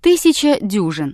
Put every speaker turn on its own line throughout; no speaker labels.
1000 дюжин.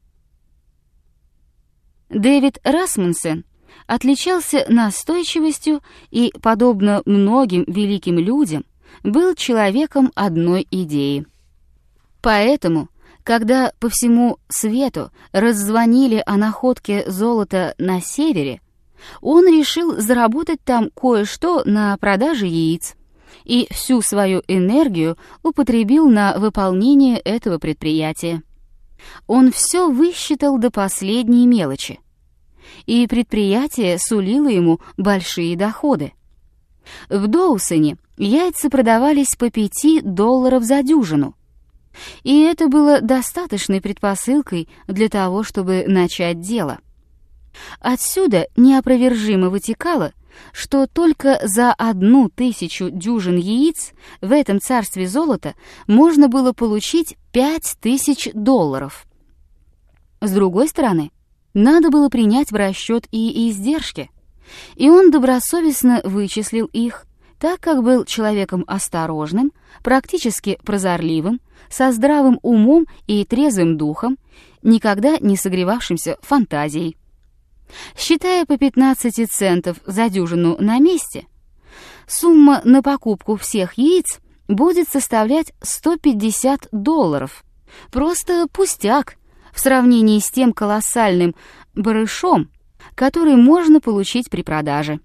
Дэвид Расмунсен отличался настойчивостью и, подобно многим великим людям, был человеком одной идеи. Поэтому, когда по всему свету раззвонили о находке золота на севере, он решил заработать там кое-что на продаже яиц и всю свою энергию употребил на выполнение этого предприятия. Он все высчитал до последней мелочи, и предприятие сулило ему большие доходы. В Доусоне яйца продавались по $5 за дюжину, и это было достаточной предпосылкой для того, чтобы начать дело. Отсюда неопровержимо вытекало, что только за 1000 дюжин яиц в этом царстве золота можно было получить $5000. С другой стороны, надо было принять в расчет и издержки, и он добросовестно вычислил их, так как был человеком осторожным, практически прозорливым, со здравым умом и трезвым духом, никогда не согревавшимся фантазией. Считая по 15 центов за дюжину на месте, сумма на покупку всех яиц будет составлять $150. Просто пустяк в сравнении с тем колоссальным барышом, который можно получить при продаже.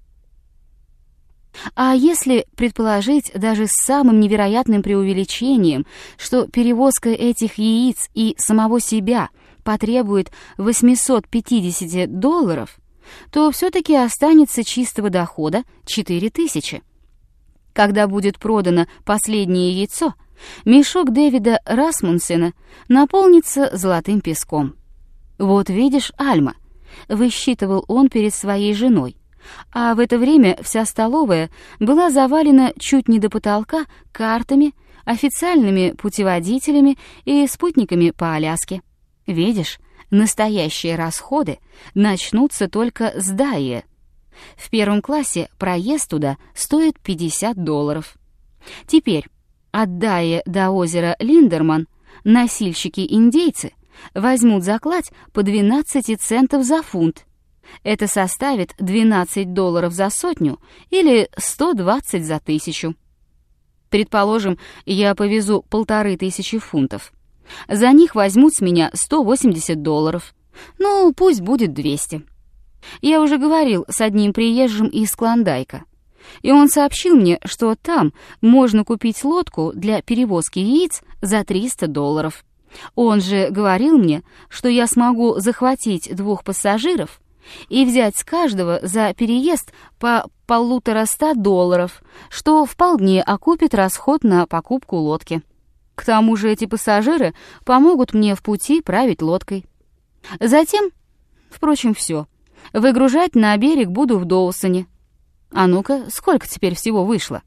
А если предположить даже с самым невероятным преувеличением, что перевозка этих яиц и самого себя потребует $850, то все-таки останется чистого дохода 4000. Когда будет продано последнее яйцо, мешок Дэвида Расмунсена наполнится золотым песком. «Вот видишь, Альма», — высчитывал он перед своей женой, а в это время вся столовая была завалена чуть не до потолка картами, официальными путеводителями и спутниками по Аляске. «Видишь, настоящие расходы начнутся только с Дайе. В первом классе проезд туда стоит $50. Теперь от Дайе до озера Линдерман носильщики-индейцы возьмут заклад по 12 центов за фунт. Это составит $12 за сотню или 120 за 1000. Предположим, я повезу 1500 фунтов. За них возьмут с меня $180. Ну, пусть будет 200. Я уже говорил с одним приезжим из Клондайка, и он сообщил мне, что там можно купить лодку для перевозки яиц за $300. Он же говорил мне, что я смогу захватить 2 пассажиров и взять с каждого за переезд по $150, что вполне окупит расход на покупку лодки. К тому же эти пассажиры помогут мне в пути править лодкой. Затем, впрочем, все. Выгружать на берег буду в Доусоне. А ну-ка, сколько теперь всего вышло?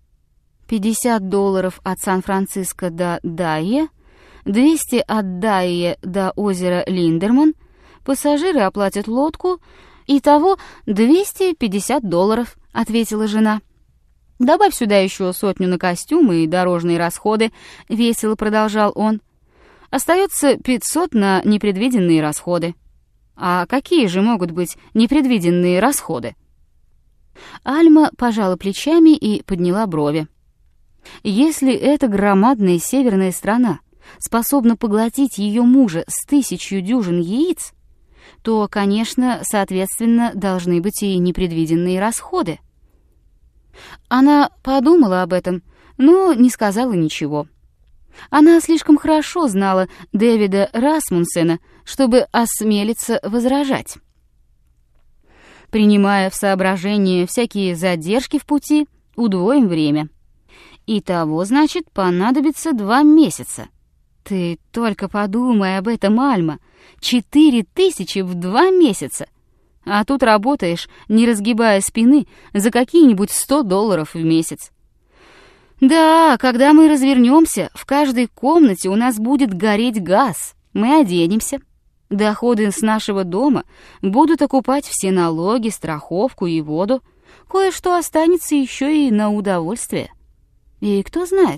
$50 от Сан-Франциско до Дайе, 200 от Дайе до озера Линдерман, пассажиры оплатят лодку, итого $250, ответила жена. «Добавь сюда еще 100 на костюмы и дорожные расходы», — весело продолжал он. «Остается 500 на непредвиденные расходы». «А какие же могут быть непредвиденные расходы?» Альма пожала плечами и подняла брови. «Если эта громадная северная страна способна поглотить ее мужа с 1000 дюжин яиц, то, конечно, соответственно, должны быть и непредвиденные расходы». Она подумала об этом, но не сказала ничего. Она слишком хорошо знала Дэвида Расмунсена, чтобы осмелиться возражать. «Принимая в соображение всякие задержки в пути, удвоим время. Итого, значит, понадобится 2 месяца. Ты только подумай об этом, Альма. 4000 в 2 месяца. А тут работаешь, не разгибая спины, за какие-нибудь $100 в месяц. Да, когда мы развернемся, в каждой комнате у нас будет гореть газ. Мы оденемся. Доходы с нашего дома будут окупать все налоги, страховку и воду. Кое-что останется еще и на удовольствие. И кто знает,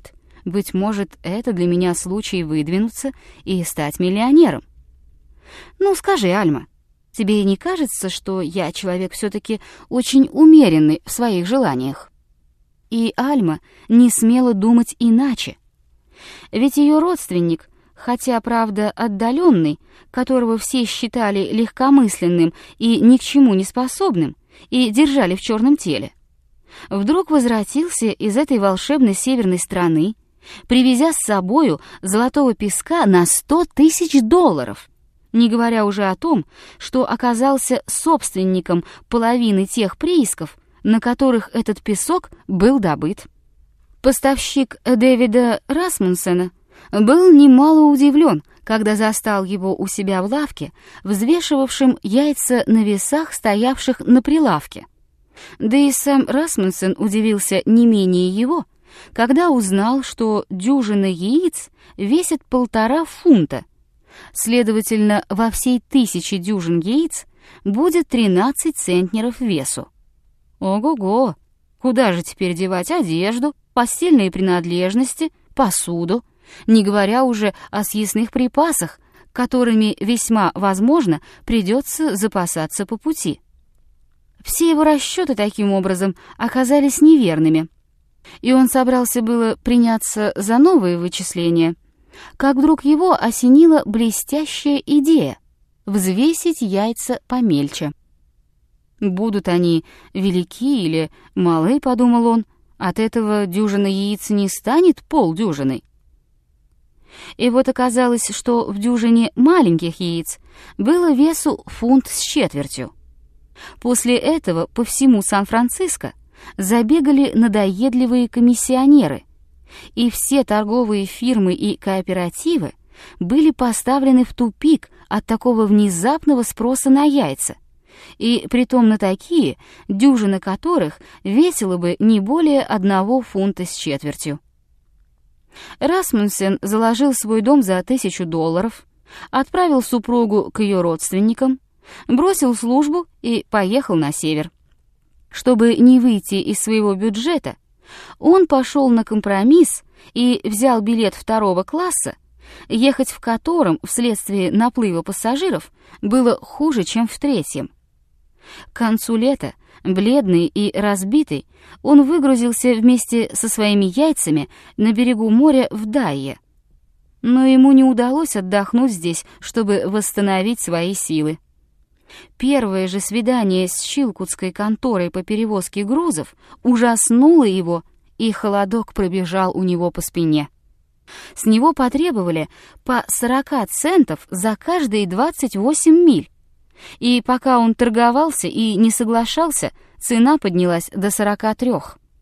Быть может, это для меня случай выдвинуться и стать миллионером. Ну, скажи, Альма, тебе не кажется, что я человек все-таки очень умеренный в своих желаниях?» И Альма не смела думать иначе. Ведь ее родственник, хотя, правда, отдаленный, которого все считали легкомысленным и ни к чему не способным, и держали в черном теле, вдруг возвратился из этой волшебной северной страны, привезя с собою золотого песка на $100 000, не говоря уже о том, что оказался собственником половины тех приисков, на которых этот песок был добыт. Поставщик Дэвида Расмунсена был немало удивлен, когда застал его у себя в лавке, взвешивавшим яйца на весах, стоявших на прилавке. Да и сам Расмунсен удивился не менее его, когда узнал, что дюжина яиц весит 1,5 фунта. Следовательно, во всей 1000 дюжин яиц будет 13 центнеров весу. Ого-го! Куда же теперь девать одежду, постельные принадлежности, посуду, не говоря уже о съестных припасах, которыми весьма возможно придется запасаться по пути. Все его расчеты таким образом оказались неверными, и он собрался было приняться за новые вычисления, как вдруг его осенила блестящая идея — взвесить яйца помельче. «Будут они велики или малы, — подумал он, — от этого дюжина яиц не станет полдюжиной». И вот оказалось, что в дюжине маленьких яиц было весу 1,25 фунта. После этого по всему Сан-Франциско забегали надоедливые комиссионеры, и все торговые фирмы и кооперативы были поставлены в тупик от такого внезапного спроса на яйца, и притом на такие, дюжина которых весила бы не более 1,25 фунта. Расмунсен заложил свой дом за $1000, отправил супругу к ее родственникам, бросил службу и поехал на север. Чтобы не выйти из своего бюджета, он пошел на компромисс и взял билет 2-го класса, ехать в котором вследствие наплыва пассажиров было хуже, чем в 3-м. К концу лета, бледный и разбитый, он выгрузился вместе со своими яйцами на берегу моря в Дайе. Но ему не удалось отдохнуть здесь, чтобы восстановить свои силы. Первое же свидание с чилкутской конторой по перевозке грузов ужаснуло его, и холодок пробежал у него по спине. С него потребовали по 40 центов за каждые 28 миль. И пока он торговался и не соглашался, цена поднялась до 43.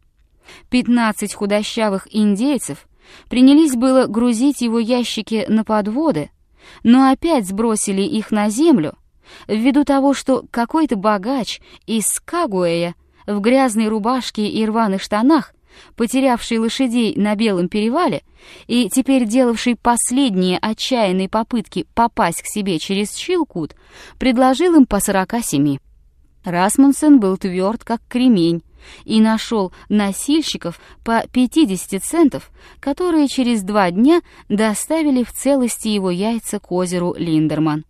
15 худощавых индейцев принялись было грузить его ящики на подводы, но опять сбросили их на землю, ввиду того, что какой-то богач из Кагуэя в грязной рубашке и рваных штанах, потерявший лошадей на Белом перевале и теперь делавший последние отчаянные попытки попасть к себе через Чилкут, предложил им по 47. Расмунсен был тверд, как кремень, и нашел носильщиков по 50 центов, которые через 2 дня доставили в целости его яйца к озеру Линдерман.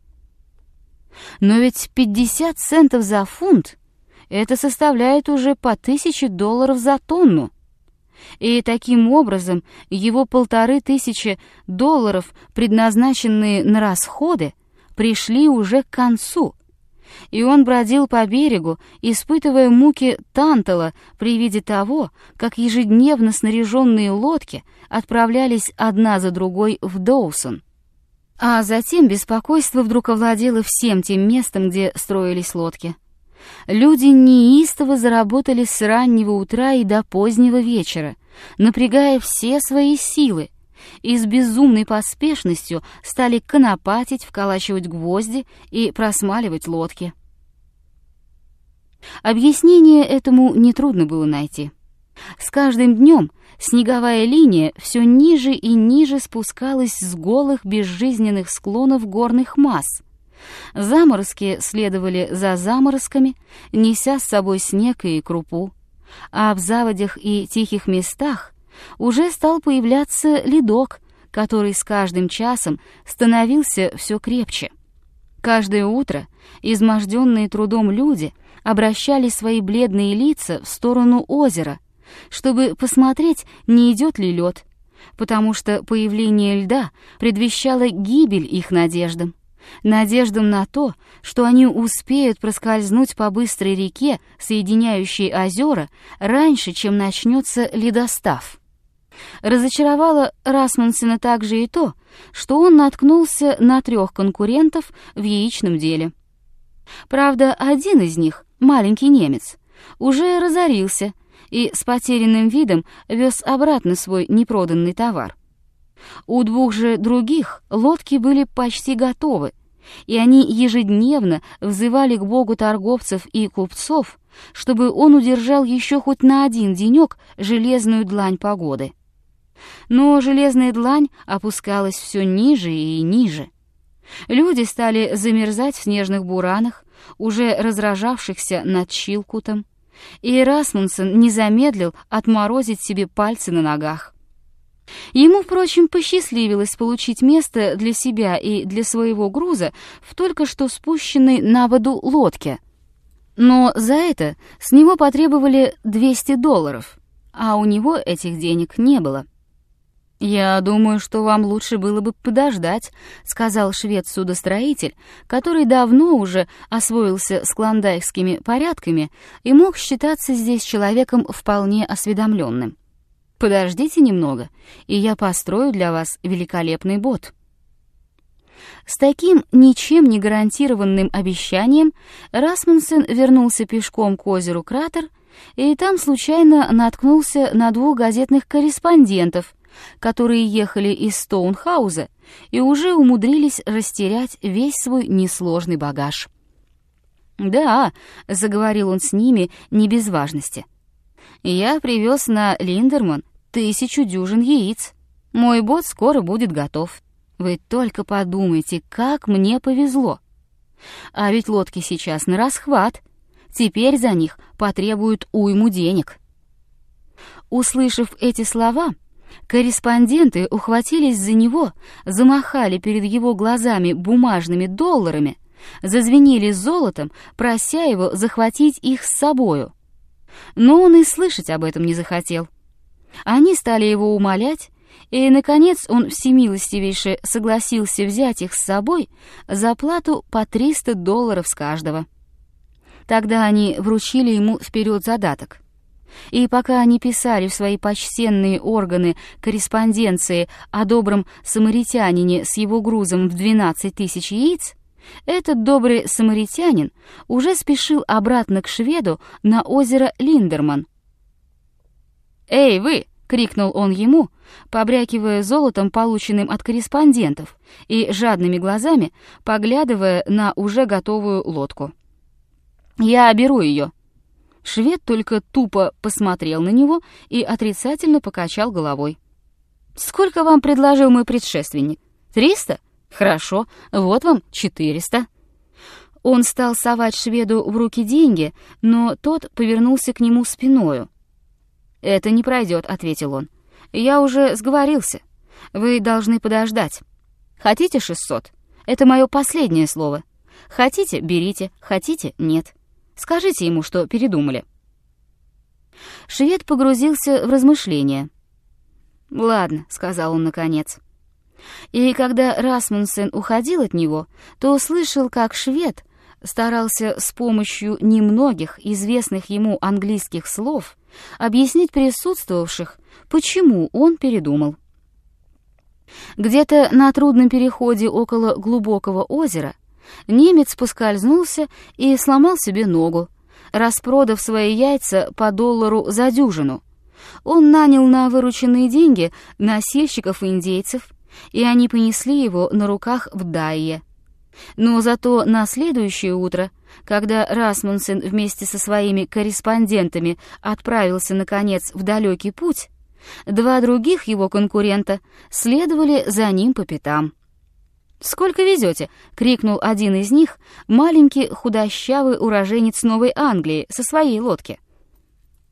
Но ведь 50 центов за фунт — это составляет уже по $1000 за тонну. И таким образом его $1500, предназначенные на расходы, пришли уже к концу, и он бродил по берегу, испытывая муки тантала при виде того, как ежедневно снаряженные лодки отправлялись одна за другой в Доусон. А затем беспокойство вдруг овладело всем тем местом, где строились лодки. Люди неистово заработали с раннего утра и до позднего вечера, напрягая все свои силы, и с безумной поспешностью стали конопатить, вколачивать гвозди и просмаливать лодки. Объяснение этому нетрудно было найти. С каждым днем снеговая линия все ниже и ниже спускалась с голых безжизненных склонов горных масс. Заморозки следовали за заморозками, неся с собой снег и крупу, а в заводях и тихих местах уже стал появляться ледок, который с каждым часом становился все крепче. Каждое утро изможденные трудом люди обращали свои бледные лица в сторону озера, чтобы посмотреть, не идет ли лед, потому что появление льда предвещало гибель их надеждам на то, что они успеют проскользнуть по быстрой реке, соединяющей озера, раньше, чем начнется ледостав. Разочаровало Расмунсена также и то, что он наткнулся на 3 конкурентов в яичном деле. Правда, один из них, маленький немец, уже разорился и с потерянным видом вез обратно свой непроданный товар. У 2 же других лодки были почти готовы, и они ежедневно взывали к Богу торговцев и купцов, чтобы он удержал еще хоть на 1 денек железную длань погоды. Но железная длань опускалась все ниже и ниже. Люди стали замерзать в снежных буранах, уже разражавшихся над Чилкутом, и Расмунсен не замедлил отморозить себе пальцы на ногах. Ему, впрочем, посчастливилось получить место для себя и для своего груза в только что спущенной на воду лодке. Но за это с него потребовали $200, а у него этих денег не было. «Я думаю, что вам лучше было бы подождать», — сказал швед-судостроитель, который давно уже освоился с клондайкскими порядками и мог считаться здесь человеком вполне осведомленным. «Подождите немного, и я построю для вас великолепный бот». С таким ничем не гарантированным обещанием Расмунсен вернулся пешком к озеру Кратер, и там случайно наткнулся на 2 газетных корреспондентов, которые ехали из Стоунхауза и уже умудрились растерять весь свой несложный багаж. «Да», — заговорил он с ними не без важности, — «я привез на Линдерман 1000 дюжин яиц. Мой бот скоро будет готов. Вы только подумайте, как мне повезло. А ведь лодки сейчас на расхват. Теперь за них потребуют уйму денег». Услышав эти слова, корреспонденты ухватились за него, замахали перед его глазами бумажными долларами, зазвенели золотом, прося его захватить их с собою. Но он и слышать об этом не захотел. Они стали его умолять, и, наконец, он всемилостивейше согласился взять их с собой за плату по $300 с каждого. Тогда они вручили ему вперед задаток. И пока они писали в свои почтенные органы корреспонденции о добром самаритянине с его грузом в 12 000 яиц, этот добрый самаритянин уже спешил обратно к шведу на озеро Линдерман. «Эй, вы!» — крикнул он ему, побрякивая золотом, полученным от корреспондентов, и жадными глазами поглядывая на уже готовую лодку. «Я беру ее». Швед только тупо посмотрел на него и отрицательно покачал головой. «Сколько вам предложил мой предшественник? 300? Хорошо, вот вам 400». Он стал совать шведу в руки деньги, но тот повернулся к нему спиною. «Это не пройдет», — ответил он. «Я уже сговорился. Вы должны подождать. Хотите 600? Это мое последнее слово. Хотите — берите, хотите — нет. Скажите ему, что передумали». Швед погрузился в размышления. «Ладно», — сказал он наконец. И когда Расмунсен уходил от него, то услышал, как швед старался с помощью немногих известных ему английских слов объяснить присутствовавших, почему он передумал. Где-то на трудном переходе около глубокого озера немец поскользнулся и сломал себе ногу, распродав свои яйца по $1 за дюжину. Он нанял на вырученные деньги носильщиков-индейцев, и они понесли его на руках в Дайе. Но зато на следующее утро, когда Расмунсен вместе со своими корреспондентами отправился, наконец, в далекий путь, 2 других его конкурента следовали за ним по пятам. «Сколько везете?» — крикнул один из них, маленький худощавый уроженец Новой Англии со своей лодки.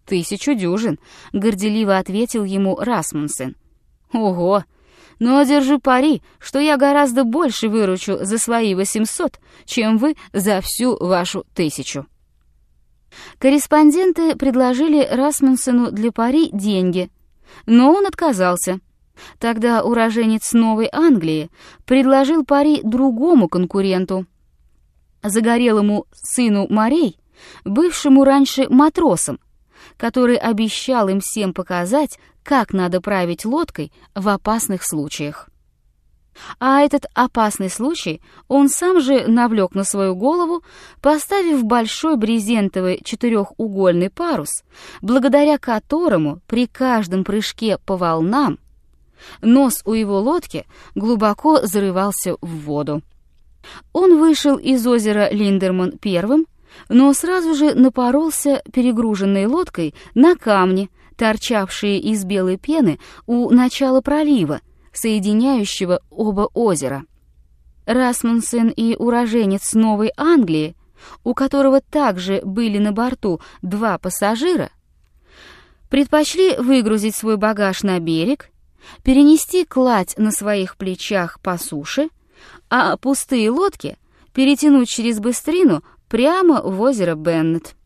1000 дюжин», — горделиво ответил ему Расмунсен. «Ого! Но держу пари, что я гораздо больше выручу за свои 800, чем вы за всю вашу 1000». Корреспонденты предложили Расмунсену для пари деньги, но он отказался. Тогда уроженец Новой Англии предложил пари другому конкуренту, загорелому сыну морей, бывшему раньше матросом, который обещал им всем показать, как надо править лодкой в опасных случаях. А этот опасный случай он сам же навлек на свою голову, поставив большой брезентовый 4-угольный парус, благодаря которому при каждом прыжке по волнам нос у его лодки глубоко зарывался в воду. Он вышел из озера Линдерман первым, но сразу же напоролся перегруженной лодкой на камни, торчавшие из белой пены у начала пролива, соединяющего оба озера. Расмунсен и уроженец Новой Англии, у которого также были на борту 2 пассажира, предпочли выгрузить свой багаж на берег, перенести кладь на своих плечах по суше, а пустые лодки перетянуть через быстрину прямо в озеро Беннет.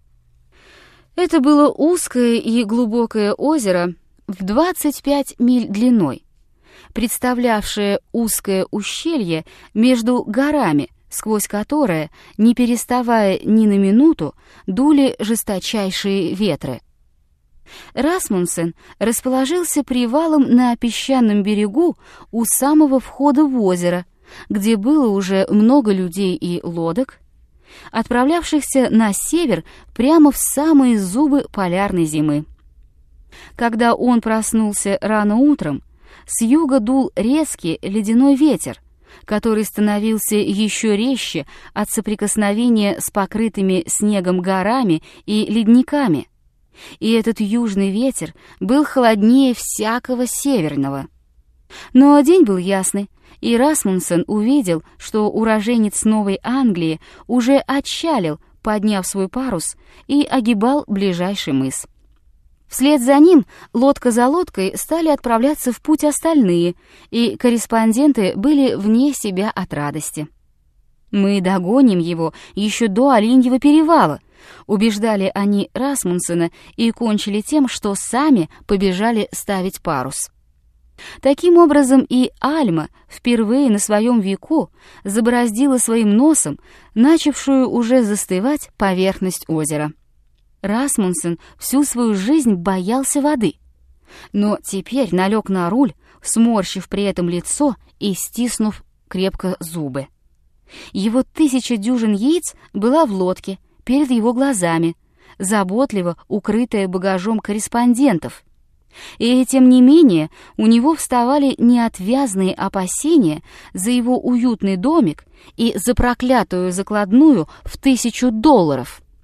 Это было узкое и глубокое озеро в 25 миль длиной, представлявшее узкое ущелье между горами, сквозь которое, не переставая ни на минуту, дули жесточайшие ветры. Расмунсен расположился привалом на песчаном берегу у самого входа в озеро, где было уже много людей и лодок, отправлявшихся на север прямо в самые зубы полярной зимы. Когда он проснулся рано утром, с юга дул резкий ледяной ветер, который становился еще резче от соприкосновения с покрытыми снегом горами и ледниками, и этот южный ветер был холоднее всякого северного. Но день был ясный, и Расмунсен увидел, что уроженец Новой Англии уже отчалил, подняв свой парус, и огибал ближайший мыс. Вслед за ним лодка за лодкой стали отправляться в путь остальные, и корреспонденты были вне себя от радости. «Мы догоним его еще до Оленьего перевала», — убеждали они Расмунсена и кончили тем, что сами побежали ставить парус. Таким образом и Альма впервые на своем веку забороздила своим носом начавшую уже застывать поверхность озера. Расмунсен всю свою жизнь боялся воды, но теперь налег на руль, сморщив при этом лицо и стиснув крепко зубы. Его 1000 дюжин яиц была в лодке перед его глазами, заботливо укрытая багажом корреспондентов. И тем не менее у него вставали неотвязные опасения за его уютный домик и за проклятую закладную в $1000.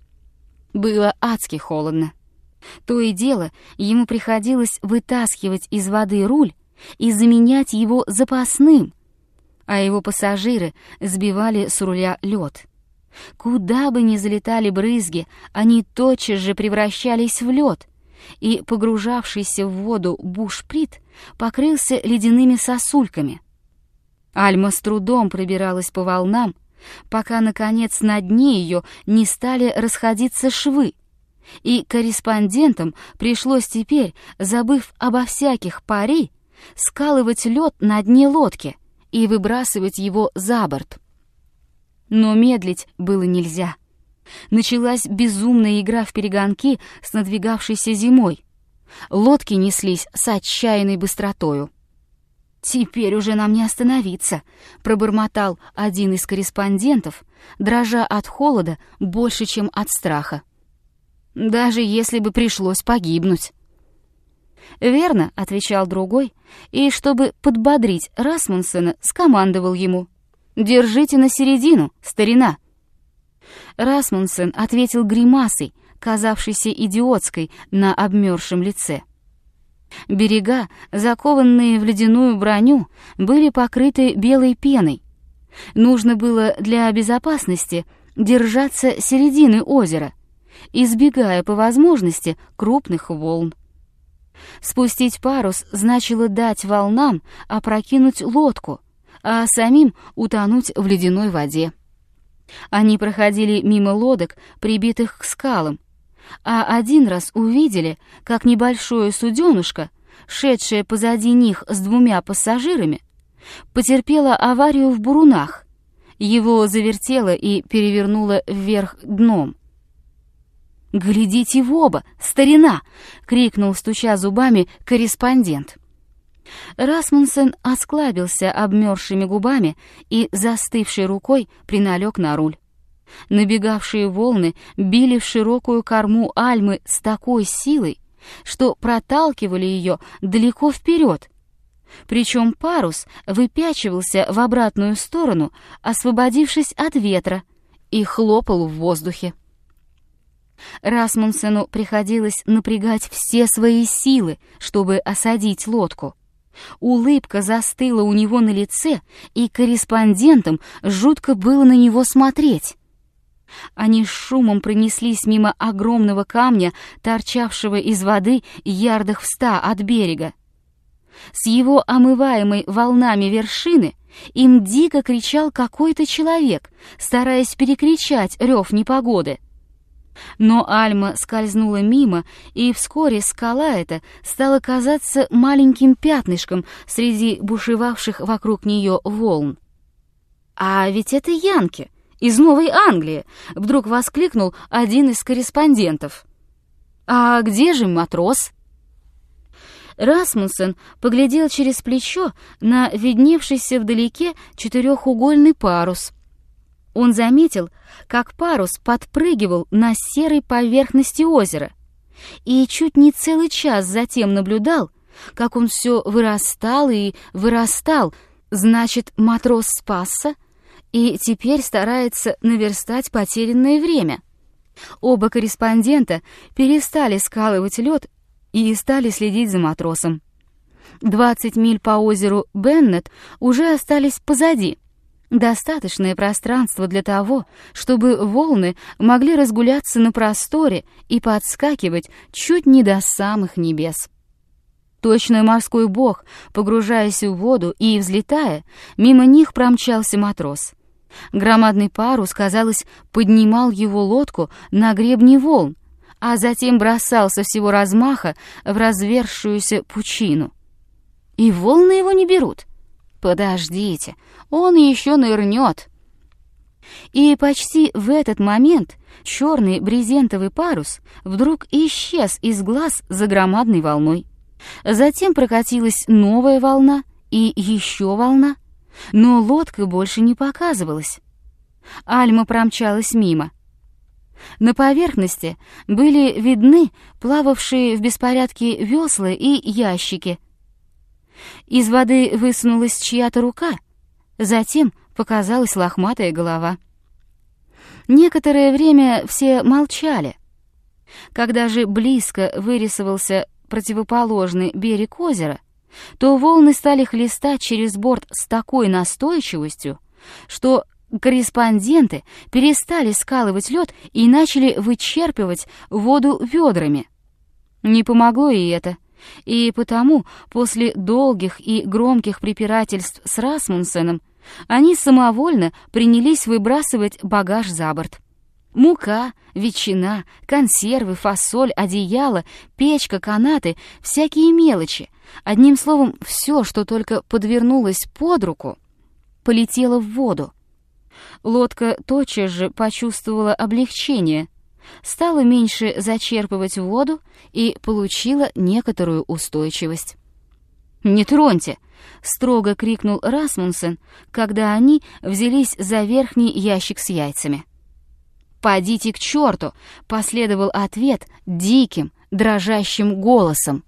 Было адски холодно. То и дело ему приходилось вытаскивать из воды руль и заменять его запасным, а его пассажиры сбивали с руля лед. Куда бы ни залетали брызги, они тотчас же превращались в лед, и погружавшийся в воду бушприт покрылся ледяными сосульками. Альма с трудом пробиралась по волнам, пока, наконец, на дне ее не стали расходиться швы, и корреспондентам пришлось теперь, забыв обо всяких пари, скалывать лед на дне лодки и выбрасывать его за борт. Но медлить было нельзя. Началась безумная игра в перегонки с надвигавшейся зимой. Лодки неслись с отчаянной быстротою. «Теперь уже нам не остановиться», — пробормотал один из корреспондентов, дрожа от холода больше, чем от страха. «Даже если бы пришлось погибнуть». «Верно», — отвечал другой, и, чтобы подбодрить Расмунсена, скомандовал ему: «Держите на середину, старина». Расмунсен ответил гримасой, казавшейся идиотской на обмерзшем лице. Берега, закованные в ледяную броню, были покрыты белой пеной. Нужно было для безопасности держаться середины озера, избегая по возможности крупных волн. Спустить парус значило дать волнам опрокинуть лодку, а самим утонуть в ледяной воде. Они проходили мимо лодок, прибитых к скалам, а один раз увидели, как небольшое суденышко, шедшее позади них с 2 пассажирами, потерпело аварию в бурунах. Его завертело и перевернуло вверх дном. «Глядите в оба, старина!» — крикнул, стуча зубами, корреспондент. Расмунсен осклабился обмерзшими губами и застывшей рукой приналег на руль. Набегавшие волны били в широкую корму Альмы с такой силой, что проталкивали ее далеко вперед. Причем парус выпячивался в обратную сторону, освободившись от ветра, и хлопал в воздухе. Расмунсену приходилось напрягать все свои силы, чтобы осадить лодку. Улыбка застыла у него на лице, и корреспондентам жутко было на него смотреть. Они с шумом пронеслись мимо огромного камня, торчавшего из воды ярдах в 100 от берега. С его омываемой волнами вершины им дико кричал какой-то человек, стараясь перекричать рев непогоды. Но Альма скользнула мимо, и вскоре скала эта стала казаться маленьким пятнышком среди бушевавших вокруг нее волн. «А ведь это янки из Новой Англии!» — вдруг воскликнул один из корреспондентов. «А где же матрос?» Расмунсен поглядел через плечо на видневшийся вдалеке 4-угольный парус. Он заметил, как парус подпрыгивал на серой поверхности озера, и чуть не целый час затем наблюдал, как он все вырастал и вырастал. Значит, матрос спасся и теперь старается наверстать потерянное время. Оба корреспондента перестали скалывать лед и стали следить за матросом. 20 миль по озеру Беннет уже остались позади. Достаточное пространство для того, чтобы волны могли разгуляться на просторе и подскакивать чуть не до самых небес. Точно морской бог, погружаясь в воду и взлетая, мимо них промчался матрос. Громадный парус, казалось, поднимал его лодку на гребни волн, а затем бросал со всего размаха в разверзшуюся пучину. И волны его не берут. Подождите, он еще нырнет. И почти в этот момент черный брезентовый парус вдруг исчез из глаз за громадной волной. Затем прокатилась новая волна и еще волна, но лодка больше не показывалась. Альма промчалась мимо. На поверхности были видны плававшие в беспорядке весла и ящики. Из воды высунулась чья-то рука, затем показалась лохматая голова. Некоторое время все молчали. Когда же близко вырисовался противоположный берег озера, то волны стали хлестать через борт с такой настойчивостью, что корреспонденты перестали скалывать лед и начали вычерпывать воду ведрами. Не помогло и это, и потому после долгих и громких препирательств с Расмунсеном они самовольно принялись выбрасывать багаж за борт. Мука, ветчина, консервы, фасоль, одеяло, печка, канаты, всякие мелочи. Одним словом, все, что только подвернулось под руку, полетело в воду. Лодка тотчас же почувствовала облегчение, стала меньше зачерпывать воду и получила некоторую устойчивость. «Не троньте!» — строго крикнул Расмунсен, когда они взялись за верхний ящик с яйцами. «Подите к черту!» — последовал ответ диким, дрожащим голосом.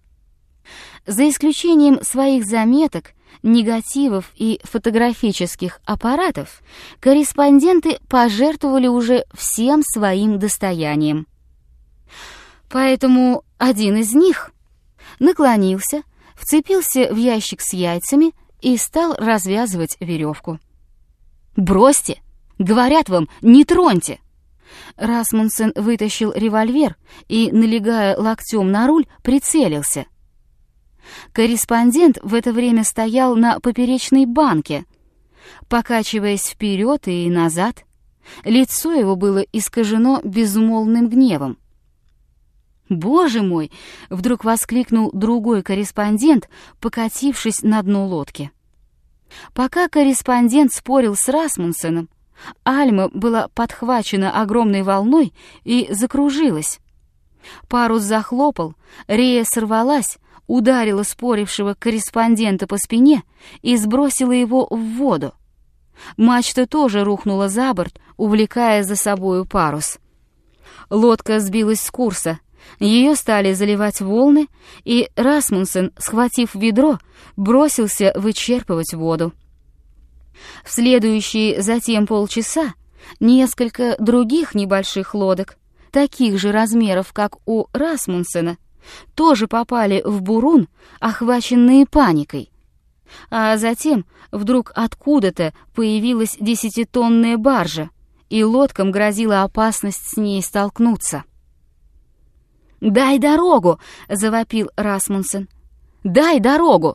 За исключением своих заметок, негативов и фотографических аппаратов, корреспонденты пожертвовали уже всем своим достоянием. Поэтому один из них наклонился, вцепился в ящик с яйцами и стал развязывать веревку. «Бросьте! Говорят вам, не троньте!» Расмунсен вытащил револьвер и, налегая локтем на руль, прицелился. Корреспондент в это время стоял на поперечной банке, покачиваясь вперед и назад. Лицо его было искажено безмолвным гневом. «Боже мой!» — вдруг воскликнул другой корреспондент, покатившись на дно лодки. Пока корреспондент спорил с Расмунсеном, Альма была подхвачена огромной волной и закружилась. Парус захлопал, рея сорвалась, ударила спорившего корреспондента по спине и сбросила его в воду. Мачта тоже рухнула за борт, увлекая за собою парус. Лодка сбилась с курса, ее стали заливать волны, и Расмунсен, схватив ведро, бросился вычерпывать воду. В следующие затем полчаса несколько других небольших лодок, таких же размеров, как у Расмунсена, тоже попали в бурун, охваченные паникой. А затем вдруг откуда-то появилась 10-тонная баржа, и лодкам грозила опасность с ней столкнуться. «Дай дорогу!» — завопил Расмунсен. «Дай дорогу!»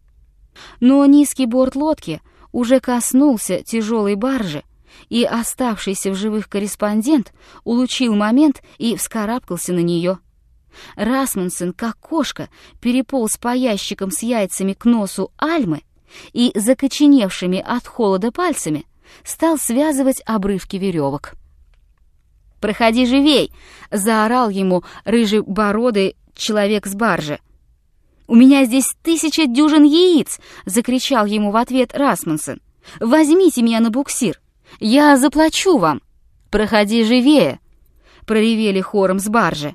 Но низкий борт лодки уже коснулся тяжелой баржи, и оставшийся в живых корреспондент улучил момент и вскарабкался на нее. Расмунсен, как кошка, переполз по ящикам с яйцами к носу Альмы и, закоченевшими от холода пальцами, стал связывать обрывки веревок. «Проходи живей!» — заорал ему рыжебородый человек с баржи. «У меня здесь 1000 дюжин яиц!» — закричал ему в ответ Расмунсен. «Возьмите меня на буксир! Я заплачу вам!» «Проходи живее!» — проревели хором с баржи.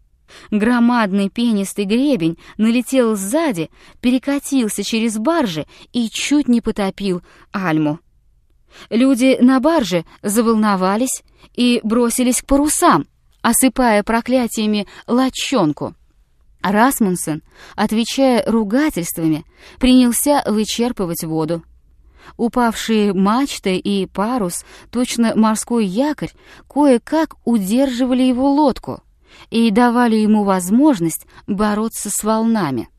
Громадный пенистый гребень налетел сзади, перекатился через баржи и чуть не потопил Альму. Люди на барже заволновались и бросились к парусам, осыпая проклятиями лодчонку. Расмунсен, отвечая ругательствами, принялся вычерпывать воду. Упавшие мачты и парус, точно морской якорь, кое-как удерживали его лодку и давали ему возможность бороться с волнами.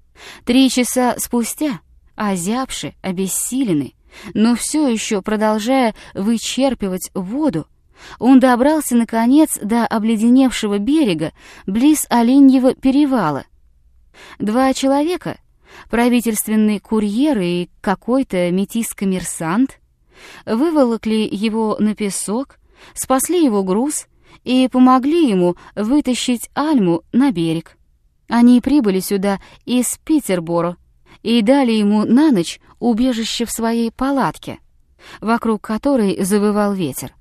3 часа спустя, озябший, обессиленный, но все еще продолжая вычерпывать воду, он добрался, наконец, до обледеневшего берега близ Оленьего перевала. 2 человека, правительственный курьер и какой-то метис-коммерсант, выволокли его на песок, спасли его груз и помогли ему вытащить Альму на берег. Они прибыли сюда из Питерборо и дали ему на ночь убежище в своей палатке, вокруг которой завывал ветер.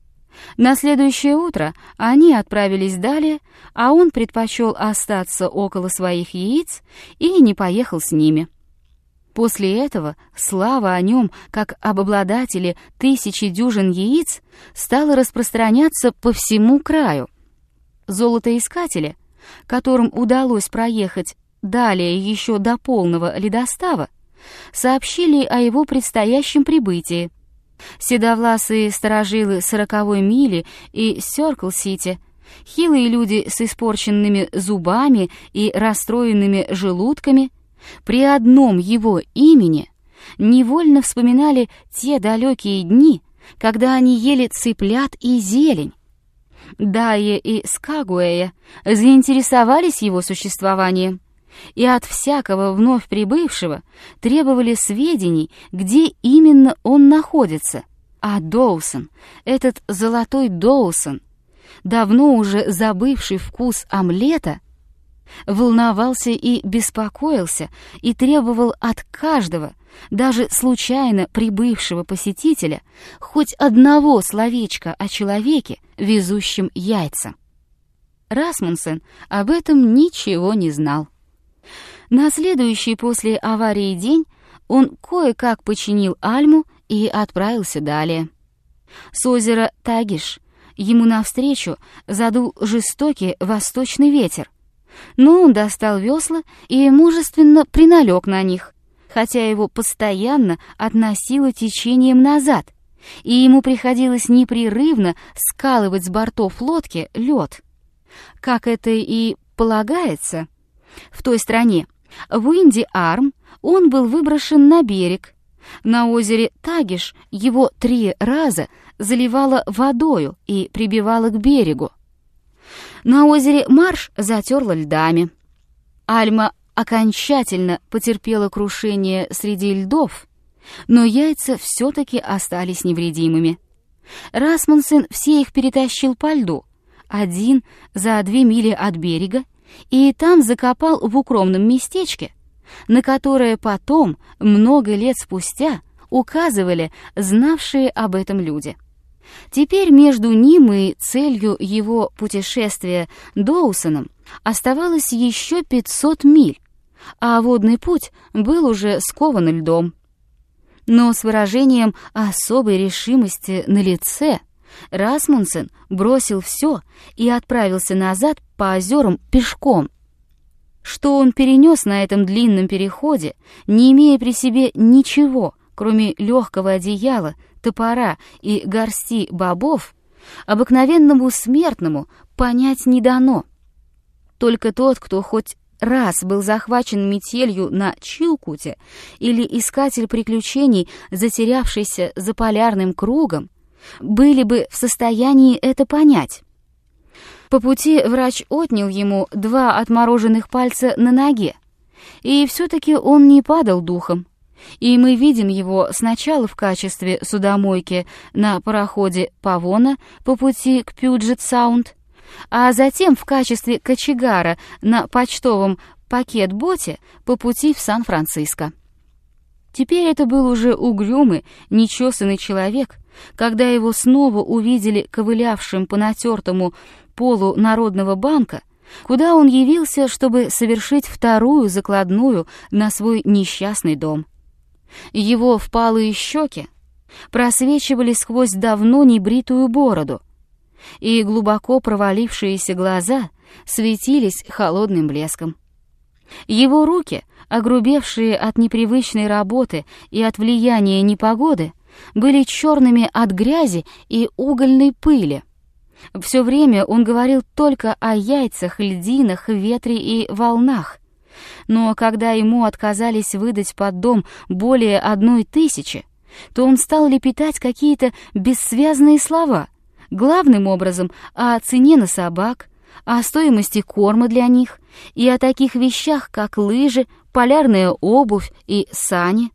На следующее утро они отправились далее, а он предпочел остаться около своих яиц и не поехал с ними. После этого слава о нем, как об обладателе 1000 дюжин яиц, стала распространяться по всему краю. Золотоискатели, которым удалось проехать далее еще до полного ледостава, сообщили о его предстоящем прибытии. Седовласые сторожилы 40-й мили и Сёркл-Сити, хилые люди с испорченными зубами и расстроенными желудками, при одном его имени невольно вспоминали те далекие дни, когда они ели цыплят и зелень. Дайе и Скагуэя заинтересовались его существованием, и от всякого вновь прибывшего требовали сведений, где именно он находится. А Доусон, этот золотой Доусон, давно уже забывший вкус омлета, волновался и беспокоился и требовал от каждого, даже случайно прибывшего посетителя, хоть одного словечка о человеке, везущем яйца. Расмунсен об этом ничего не знал. На следующий после аварии день он кое-как починил Альму и отправился далее. С озера Тагиш ему навстречу задул жестокий восточный ветер, но он достал весла и мужественно приналег на них, хотя его постоянно относило течением назад, и ему приходилось непрерывно скалывать с бортов лодки лед. Как это и полагается, в той стране, в Уинди-Арм он был выброшен на берег. На озере Тагиш его 3 раза заливало водою и прибивало к берегу. На озере Марш затерло льдами. Альма окончательно потерпела крушение среди льдов, но яйца все-таки остались невредимыми. Расмунсен все их перетащил по льду, один за 2 мили от берега, и там закопал в укромном местечке, на которое потом, много лет спустя, указывали знавшие об этом люди. Теперь между ним и целью его путешествия Доусоном оставалось еще 500 миль, а водный путь был уже скован льдом. Но с выражением особой решимости на лице Расмунсен бросил все и отправился назад по озерам пешком. Что он перенес на этом длинном переходе, не имея при себе ничего, кроме легкого одеяла, топора и горсти бобов, обыкновенному смертному понять не дано. Только тот, кто хоть раз был захвачен метелью на Чилкуте или искатель приключений, затерявшийся за полярным кругом, были бы в состоянии это понять. По пути врач отнял ему 2 отмороженных пальца на ноге, и все-таки он не падал духом, и мы видим его сначала в качестве судомойки на пароходе Павона по пути к Пьюджет-Саунд, а затем в качестве кочегара на почтовом пакет-боте по пути в Сан-Франциско. Теперь это был уже угрюмый, нечесанный человек, когда его снова увидели ковылявшим по натертому полу Народного банка, куда он явился, чтобы совершить 2-ю закладную на свой несчастный дом. Его впалые щеки просвечивали сквозь давно небритую бороду, и глубоко провалившиеся глаза светились холодным блеском. Его руки, огрубевшие от непривычной работы и от влияния непогоды, были черными от грязи и угольной пыли. Все время он говорил только о яйцах, льдинах, ветре и волнах. Но когда ему отказались выдать под дом более 1000, то он стал лепетать какие-то бессвязные слова, главным образом о цене на собак, о стоимости корма для них и о таких вещах, как лыжи, полярная обувь и сани.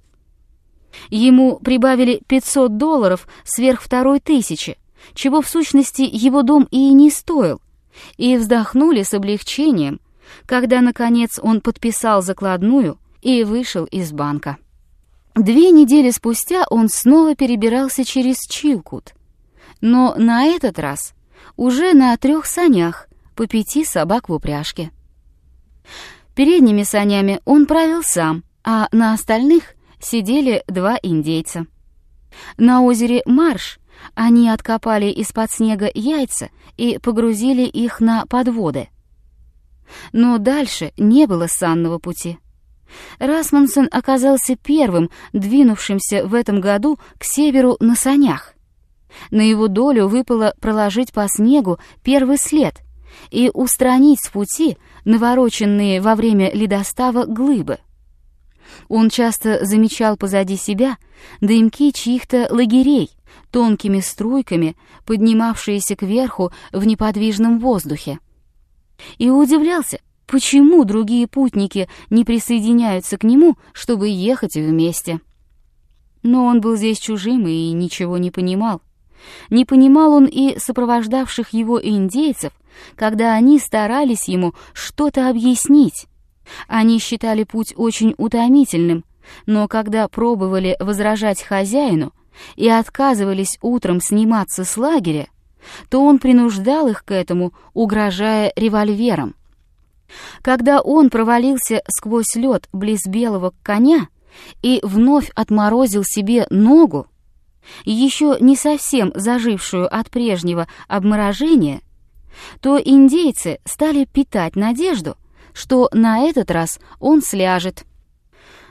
Ему прибавили $500 сверх 2000, чего в сущности его дом и не стоил, и вздохнули с облегчением, когда, наконец, он подписал закладную и вышел из банка. 2 недели спустя он снова перебирался через Чилкут, но на этот раз уже на 3 санях, по 5 собак в упряжке. Передними санями он правил сам, а на остальных сидели 2 индейца. На озере Марш они откопали из-под снега яйца и погрузили их на подводы. Но дальше не было санного пути. Расмунсен оказался первым, двинувшимся в этом году к северу на санях. На его долю выпало проложить по снегу первый след и устранить с пути навороченные во время ледостава глыбы. Он часто замечал позади себя дымки чьих-то лагерей, тонкими струйками, поднимавшиеся кверху в неподвижном воздухе. И удивлялся, почему другие путники не присоединяются к нему, чтобы ехать вместе. Но он был здесь чужим и ничего не понимал. Не понимал он и сопровождавших его индейцев, когда они старались ему что-то объяснить. Они считали путь очень утомительным, но когда пробовали возражать хозяину и отказывались утром сниматься с лагеря, то он принуждал их к этому, угрожая револьвером. Когда он провалился сквозь лед близ белого коня и вновь отморозил себе ногу, еще не совсем зажившую от прежнего обморожения, то индейцы стали питать надежду, что на этот раз он сляжет.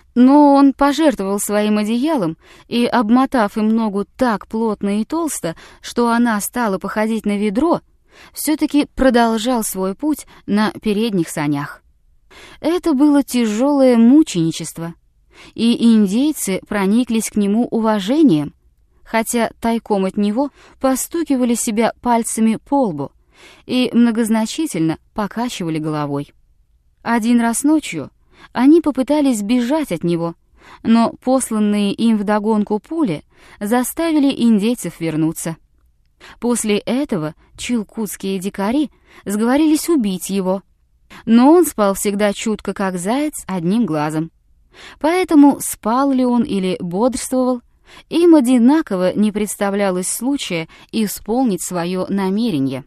Но он пожертвовал своим одеялом и, обмотав им ногу так плотно и толсто, что она стала походить на ведро, все-таки продолжал свой путь на передних санях. Это было тяжелое мученичество, и индейцы прониклись к нему уважением, хотя тайком от него постукивали себя пальцами по лбу и многозначительно покачивали головой. Один раз ночью они попытались бежать от него, но посланные им вдогонку пули заставили индейцев вернуться. После этого чилкутские дикари сговорились убить его, но он спал всегда чутко, как заяц, одним глазом. Поэтому спал ли он или бодрствовал, им одинаково не представлялось случая исполнить свое намерение.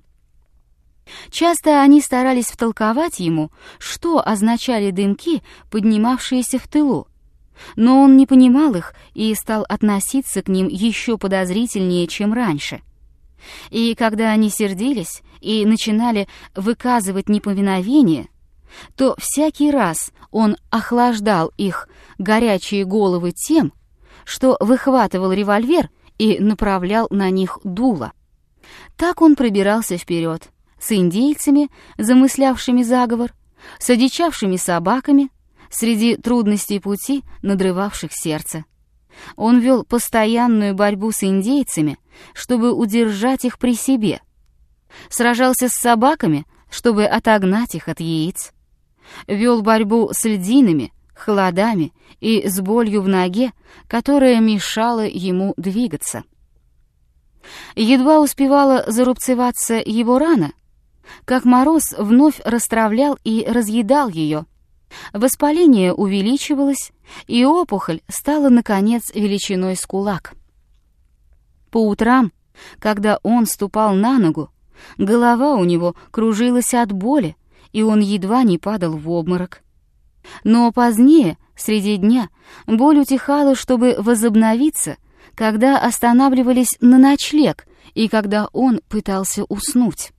Часто они старались втолковать ему, что означали дымки, поднимавшиеся в тылу, но он не понимал их и стал относиться к ним еще подозрительнее, чем раньше. И когда они сердились и начинали выказывать неповиновение, то всякий раз он охлаждал их горячие головы тем, что выхватывал револьвер и направлял на них дуло. Так он пробирался вперед, с индейцами, замыслявшими заговор, с одичавшими собаками, среди трудностей пути, надрывавших сердце. Он вел постоянную борьбу с индейцами, чтобы удержать их при себе. Сражался с собаками, чтобы отогнать их от яиц. Вел борьбу с льдинами, холодами и с болью в ноге, которая мешала ему двигаться. Едва успевала зарубцеваться его рана, как мороз вновь расстравлял и разъедал ее. Воспаление увеличивалось, и опухоль стала, наконец, величиной с кулак. По утрам, когда он ступал на ногу, голова у него кружилась от боли, и он едва не падал в обморок. Но позднее, среди дня, боль утихала, чтобы возобновиться, когда останавливались на ночлег и когда он пытался уснуть.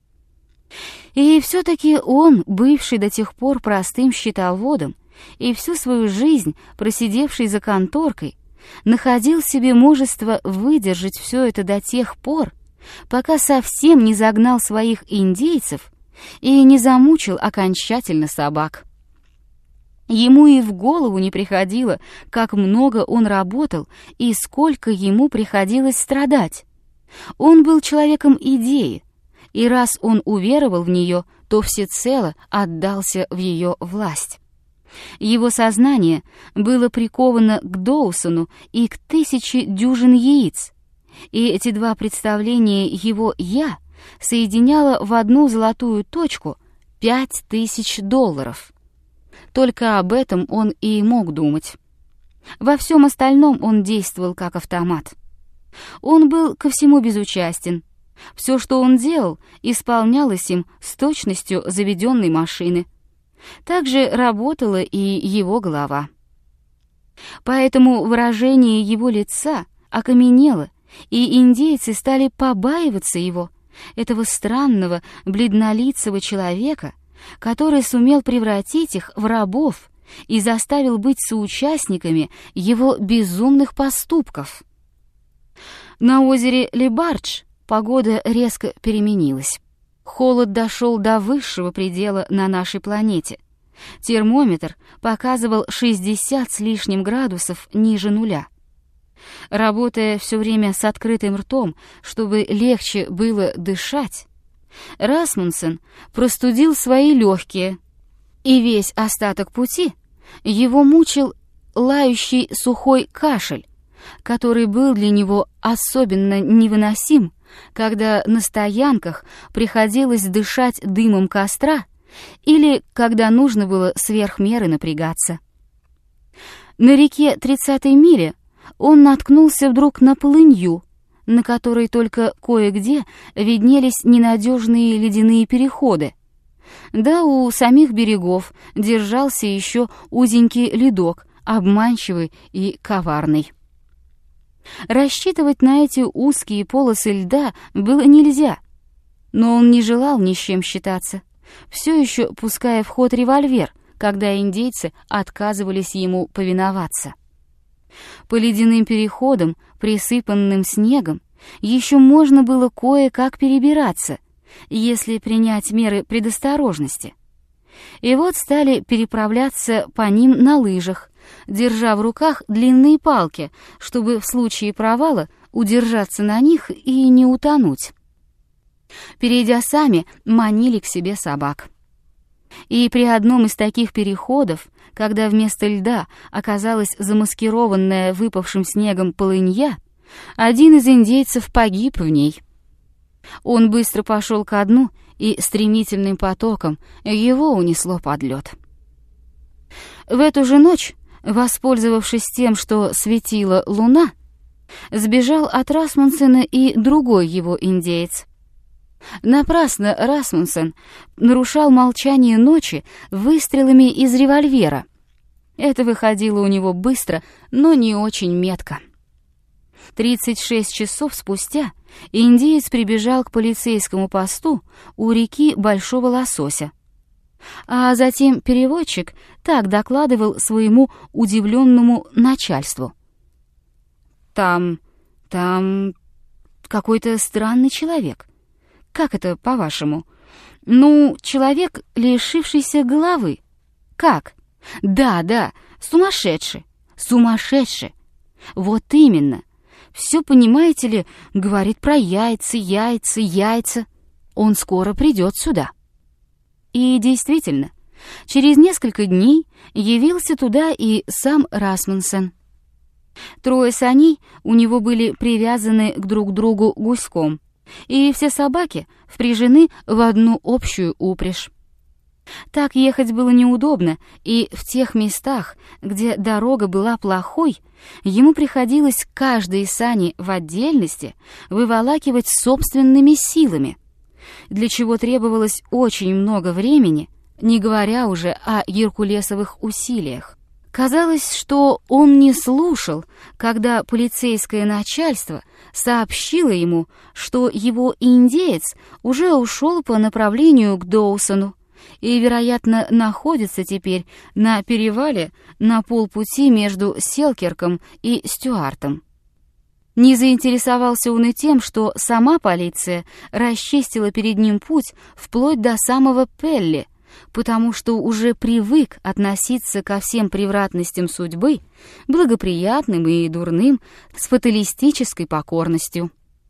И все-таки он, бывший до тех пор простым счетоводом и всю свою жизнь просидевший за конторкой, находил в себе мужество выдержать все это до тех пор, пока совсем не загнал своих индейцев и не замучил окончательно собак. Ему и в голову не приходило, как много он работал и сколько ему приходилось страдать. Он был человеком идеи, и раз он уверовал в нее, то всецело отдался в ее власть. Его сознание было приковано к Доусону и к 1000 дюжин яиц, и эти два представления его «я» соединяло в одну золотую точку $5000. Только об этом он и мог думать. Во всем остальном он действовал как автомат. Он был ко всему безучастен. Все, что он делал, исполнялось им с точностью заведенной машины. Так же работала и его голова. Поэтому выражение его лица окаменело, и индейцы стали побаиваться его, этого странного, бледнолицего человека, который сумел превратить их в рабов и заставил быть соучастниками его безумных поступков. На озере Лебардж погода резко переменилась. Холод дошел до высшего предела на нашей планете. Термометр показывал 60 с лишним градусов ниже нуля. Работая все время с открытым ртом, чтобы легче было дышать, Расмунсен простудил свои легкие, и весь остаток пути его мучил лающий сухой кашель, который был для него особенно невыносим, когда на стоянках приходилось дышать дымом костра или когда нужно было сверх меры напрягаться. На реке 30-й мили он наткнулся вдруг на полынью, на которой только кое-где виднелись ненадежные ледяные переходы. Да у самих берегов держался еще узенький ледок, обманчивый и коварный. Рассчитывать на эти узкие полосы льда было нельзя, но он не желал ни с чем считаться, все еще пуская в ход револьвер, когда индейцы отказывались ему повиноваться. По ледяным переходам, присыпанным снегом, еще можно было кое-как перебираться, если принять меры предосторожности. И вот стали переправляться по ним на лыжах, держа в руках длинные палки, чтобы в случае провала удержаться на них и не утонуть. Перейдя сами, манили к себе собак. И при одном из таких переходов, когда вместо льда оказалась замаскированная выпавшим снегом полынья, один из индейцев погиб в ней. Он быстро пошел ко дну, и стремительным потоком его унесло под лед. В эту же ночь, воспользовавшись тем, что светила луна, сбежал от Расмунсена и другой его индеец. Напрасно Расмунсен нарушал молчание ночи выстрелами из револьвера. Это выходило у него быстро, но не очень метко. 36 часов спустя индеец прибежал к полицейскому посту у реки Большого Лосося. А затем переводчик так докладывал своему удивленному начальству. «Там какой-то странный человек. Как это, по-вашему? Ну, человек, лишившийся головы. Как? Да, сумасшедший. Вот именно. Все, понимаете ли, говорит про яйца. Он скоро придет сюда». И действительно, через несколько дней явился туда и сам Расмунсен. 3 саней у него были привязаны друг к другу гуськом, и все собаки впряжены в одну общую упряжь. Так ехать было неудобно, и в тех местах, где дорога была плохой, ему приходилось каждые сани в отдельности выволакивать собственными силами, для чего требовалось очень много времени, не говоря уже о геркулесовых усилиях. Казалось, что он не слушал, когда полицейское начальство сообщило ему, что его индеец уже ушел по направлению к Доусону и, вероятно, находится теперь на перевале на полпути между Селкерком и Стюартом. Не заинтересовался он и тем, что сама полиция расчистила перед ним путь вплоть до самого Пелли, потому что уже привык относиться ко всем превратностям судьбы, благоприятным и дурным, с фаталистической покорностью.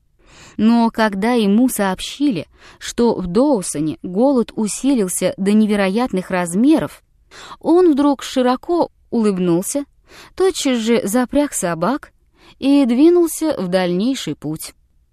Но когда ему сообщили, что в Доусоне голод усилился до невероятных размеров, он вдруг широко улыбнулся, тотчас же запряг собак и двинулся в дальнейший путь.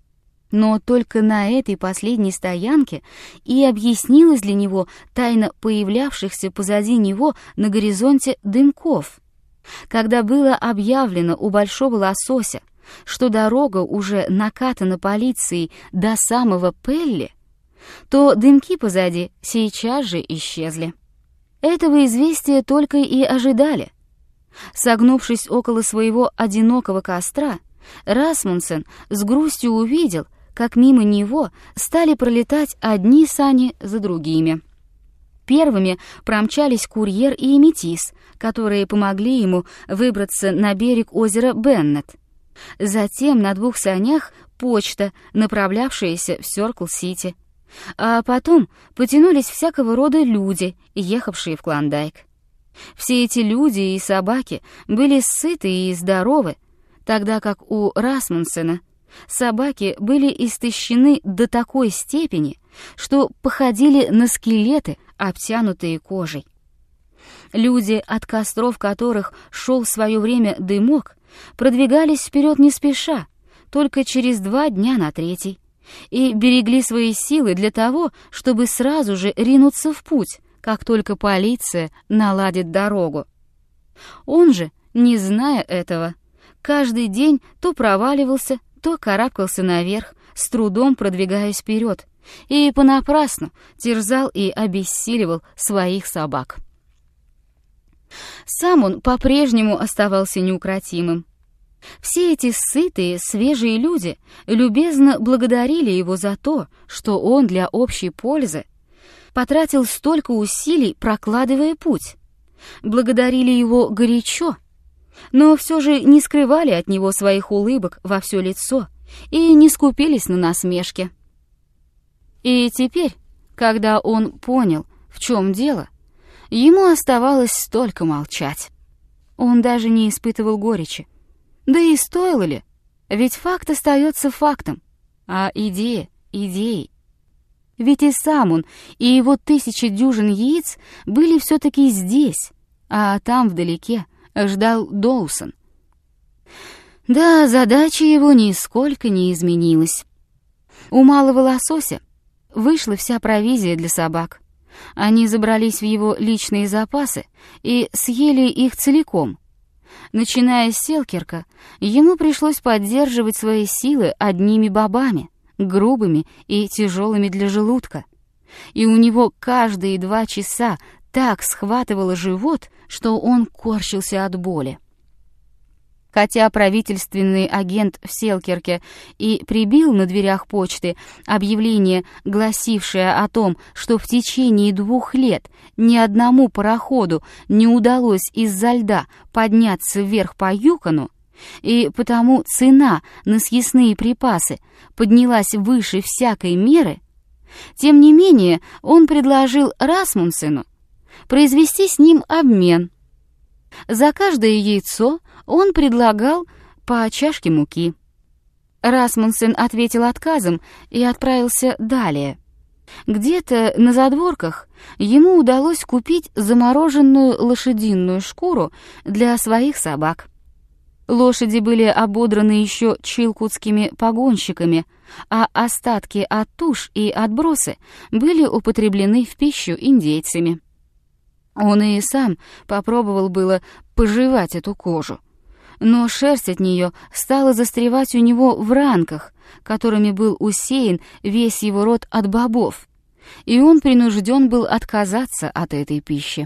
Но только на этой последней стоянке и объяснилось для него тайна появлявшихся позади него на горизонте дымков. Когда было объявлено у Большого Лосося, что дорога уже накатана полицией до самого Пелли, то дымки позади сейчас же исчезли. Этого известия только и ожидали. Согнувшись около своего одинокого костра, Расмунсен с грустью увидел, как мимо него стали пролетать одни сани за другими. Первыми промчались курьер и метис, которые помогли ему выбраться на берег озера Беннет. Затем на 2 санях почта, направлявшаяся в Сёркл-Сити. А потом потянулись всякого рода люди, ехавшие в Клондайк. Все эти люди и собаки были сыты и здоровы, тогда как у Расмунсена собаки были истощены до такой степени, что походили на скелеты, обтянутые кожей. Люди, от костров которых шел в свое время дымок, продвигались вперед не спеша, только через 2 дня на 3, и берегли свои силы для того, чтобы сразу же ринуться в путь, как только полиция наладит дорогу. Он же, не зная этого, каждый день то проваливался, то карабкался наверх, с трудом продвигаясь вперед, и понапрасну терзал и обессиливал своих собак. Сам он по-прежнему оставался неукротимым. Все эти сытые, свежие люди любезно благодарили его за то, что он для общей пользы потратил столько усилий, прокладывая путь, благодарили его горячо, но все же не скрывали от него своих улыбок во все лицо и не скупились на насмешки. И теперь, когда он понял, в чем дело, ему оставалось только молчать. Он даже не испытывал горечи. Да и стоило ли? Ведь факт остается фактом, а идея — идеей. Ведь и сам он, и его 1000 дюжин яиц были все-таки здесь, а там вдалеке ждал Доусон. Да, задача его нисколько не изменилась. У малого лосося вышла вся провизия для собак. Они забрались в его личные запасы и съели их целиком. Начиная с Селкирка, ему пришлось поддерживать свои силы одними бобами, грубыми и тяжелыми для желудка. И у него каждые 2 часа так схватывало живот, что он корчился от боли. Хотя правительственный агент в Селкирке и прибил на дверях почты объявление, гласившее о том, что в течение 2 лет ни одному пароходу не удалось из-за льда подняться вверх по Юкону, и потому цена на съестные припасы поднялась выше всякой меры, тем не менее он предложил Расмунсену произвести с ним обмен. За каждое яйцо он предлагал по чашке муки. Расмунсен ответил отказом и отправился далее. Где-то на задворках ему удалось купить замороженную лошадиную шкуру для своих собак. Лошади были ободраны еще чилкутскими погонщиками, а остатки от туш и отбросы были употреблены в пищу индейцами. Он и сам попробовал было пожевать эту кожу, но шерсть от нее стала застревать у него в ранках, которыми был усеян весь его рот от бобов, и он принужден был отказаться от этой пищи.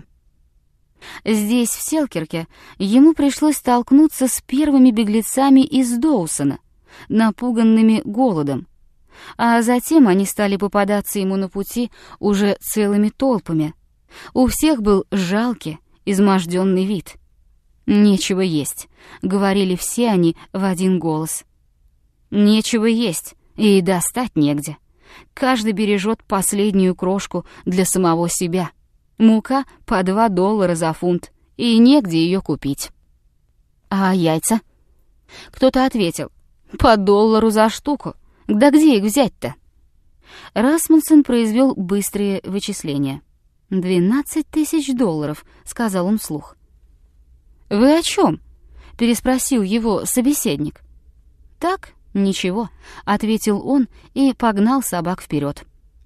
Здесь, в Селкирке, ему пришлось столкнуться с первыми беглецами из Доусона, напуганными голодом, а затем они стали попадаться ему на пути уже целыми толпами. У всех был жалкий, изможденный вид. «Нечего есть», — говорили все они в один голос. «Нечего есть, и достать негде. Каждый бережет последнюю крошку для самого себя. Мука по $2 за фунт, и негде ее купить». «А яйца?» Кто-то ответил: «По $1 за штуку. Да где их взять-то?» Расмунсен произвел быстрые вычисления. $12 000, сказал он вслух. «Вы о чем?» — переспросил его собеседник. «Так, ничего», — ответил он и погнал собак вперед.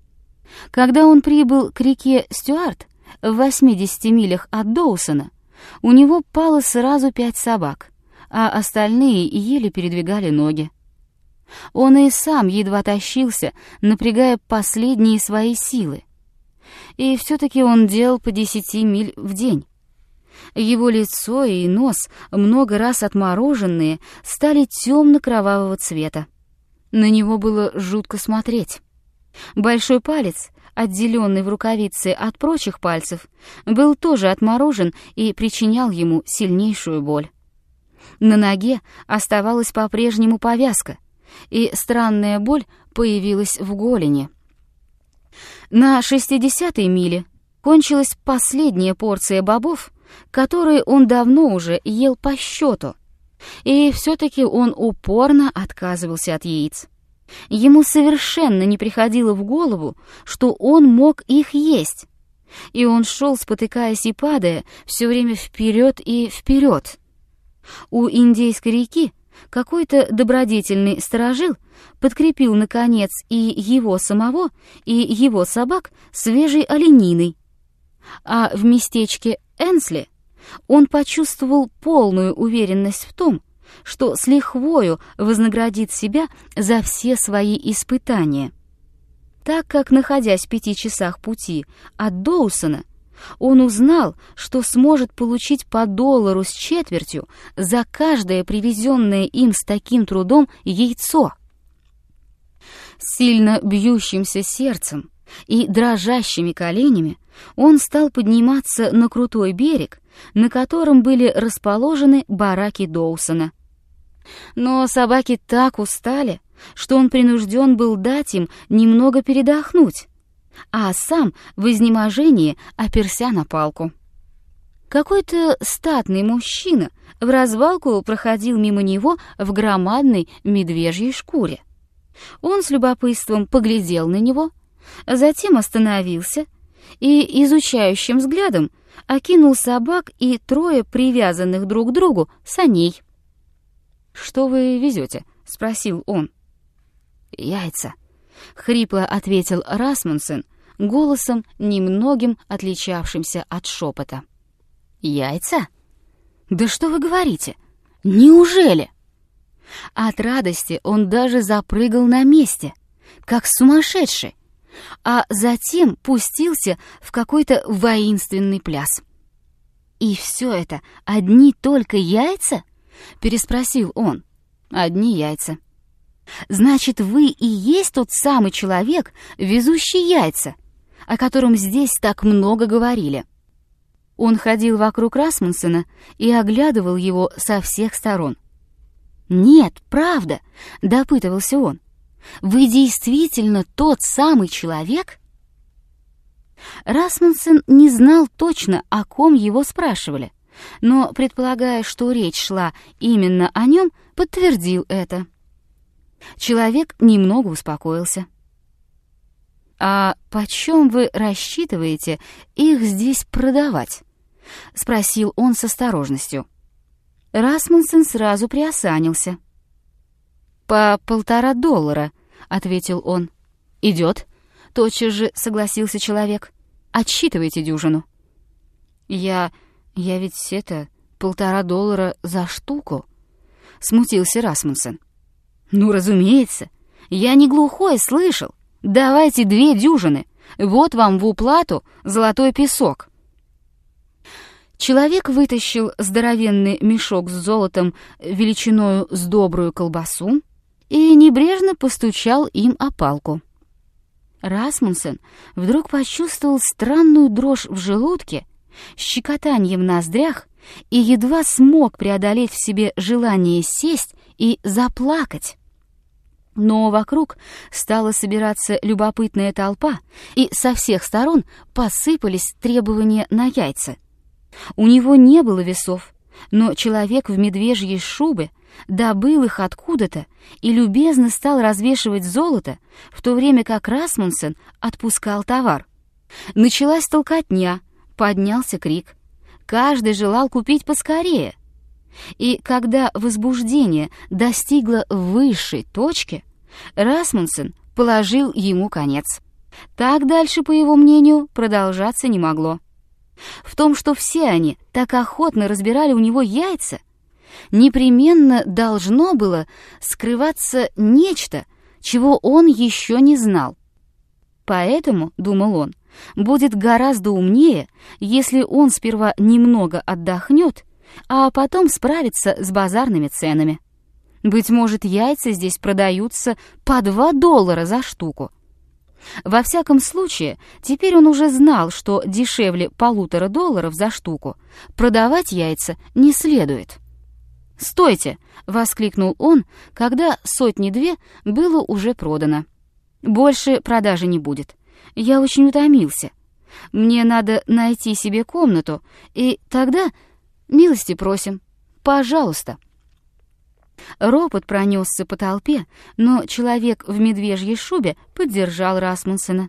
Когда он прибыл к реке Стюарт, в 80 милях от Доусона, у него пало сразу 5 собак, а остальные еле передвигали ноги. Он и сам едва тащился, напрягая последние свои силы. И все-таки он делал по 10 миль в день. Его лицо и нос, много раз отмороженные, стали темно-кровавого цвета. На него было жутко смотреть. Большой палец, отделенный в рукавице от прочих пальцев, был тоже отморожен и причинял ему сильнейшую боль. На ноге оставалась по-прежнему повязка, и странная боль появилась в голени. На 60-й миле кончилась последняя порция бобов, которые он давно уже ел по счету, и все-таки он упорно отказывался от яиц. Ему совершенно не приходило в голову, что он мог их есть, и он шел, спотыкаясь и падая, все время вперед и вперед. У Индейской реки какой-то добродетельный сторожил подкрепил, наконец, и его самого, и его собак свежей олениной, а в местечке Энсли он почувствовал полную уверенность в том, что с лихвою вознаградит себя за все свои испытания. Так как, находясь в 5 часах пути от Доусона, он узнал, что сможет получить по $1.25 за каждое привезенное им с таким трудом яйцо. С сильно бьющимся сердцем и дрожащими коленями он стал подниматься на крутой берег, на котором были расположены бараки Доусона. Но собаки так устали, что он принужден был дать им немного передохнуть, а сам в изнеможении оперся на палку. Какой-то статный мужчина в развалку проходил мимо него в громадной медвежьей шкуре. Он с любопытством поглядел на него, затем остановился и изучающим взглядом окинул собак и трое привязанных друг к другу саней. «Что вы везете?» — спросил он. «Яйца», — хрипло ответил Расмунсен, голосом немногим отличавшимся от шепота. «Яйца? Да что вы говорите? Неужели?» От радости он даже запрыгал на месте, как сумасшедший, а затем пустился в какой-то воинственный пляс. «И все это одни только яйца?» — переспросил он. «Одни яйца». «Значит, вы и есть тот самый человек, везущий яйца, о котором здесь так много говорили?» Он ходил вокруг Расмунсена и оглядывал его со всех сторон. «Нет, правда», — допытывался он, — «вы действительно тот самый человек?» Расмунсен не знал точно, о ком его спрашивали, но, предполагая, что речь шла именно о нем, подтвердил это. Человек немного успокоился. «А почем вы рассчитываете их здесь продавать?» — спросил он с осторожностью. Расмунсен сразу приосанился. «По $1,5, — ответил он. «Идет», — тотчас же согласился человек. «Отсчитывайте дюжину». Я ведь это, $1,5 за штуку», — смутился Расмунсен. «Ну, разумеется, я не глухой, слышал. Давайте 2 дюжины, вот вам в уплату золотой песок». Человек вытащил здоровенный мешок с золотом величиною с добрую колбасу и небрежно постучал им о палку. Расмунсен вдруг почувствовал странную дрожь в желудке, щекотанье в ноздрях и едва смог преодолеть в себе желание сесть и заплакать. Но вокруг стала собираться любопытная толпа, и со всех сторон посыпались требования на яйца. У него не было весов, но человек в медвежьей шубе добыл их откуда-то и любезно стал развешивать золото, в то время как Расмунсен отпускал товар. Началась толкотня, поднялся крик. Каждый желал купить поскорее. И когда возбуждение достигло высшей точки, Расмунсен положил ему конец. Так дальше, по его мнению, продолжаться не могло. В том, что все они так охотно разбирали у него яйца, непременно должно было скрываться нечто, чего он еще не знал. Поэтому, думал он, будет гораздо умнее, если он сперва немного отдохнет, а потом справится с базарными ценами. Быть может, яйца здесь продаются по $2 за штуку. Во всяком случае, теперь он уже знал, что дешевле $1,5 за штуку продавать яйца не следует. «Стойте!» — воскликнул он, когда 100-2 было уже продано. «Больше продажи не будет. Я очень утомился. Мне надо найти себе комнату, и тогда милости просим. Пожалуйста». Ропот пронесся по толпе, но человек в медвежьей шубе поддержал Расмунсена.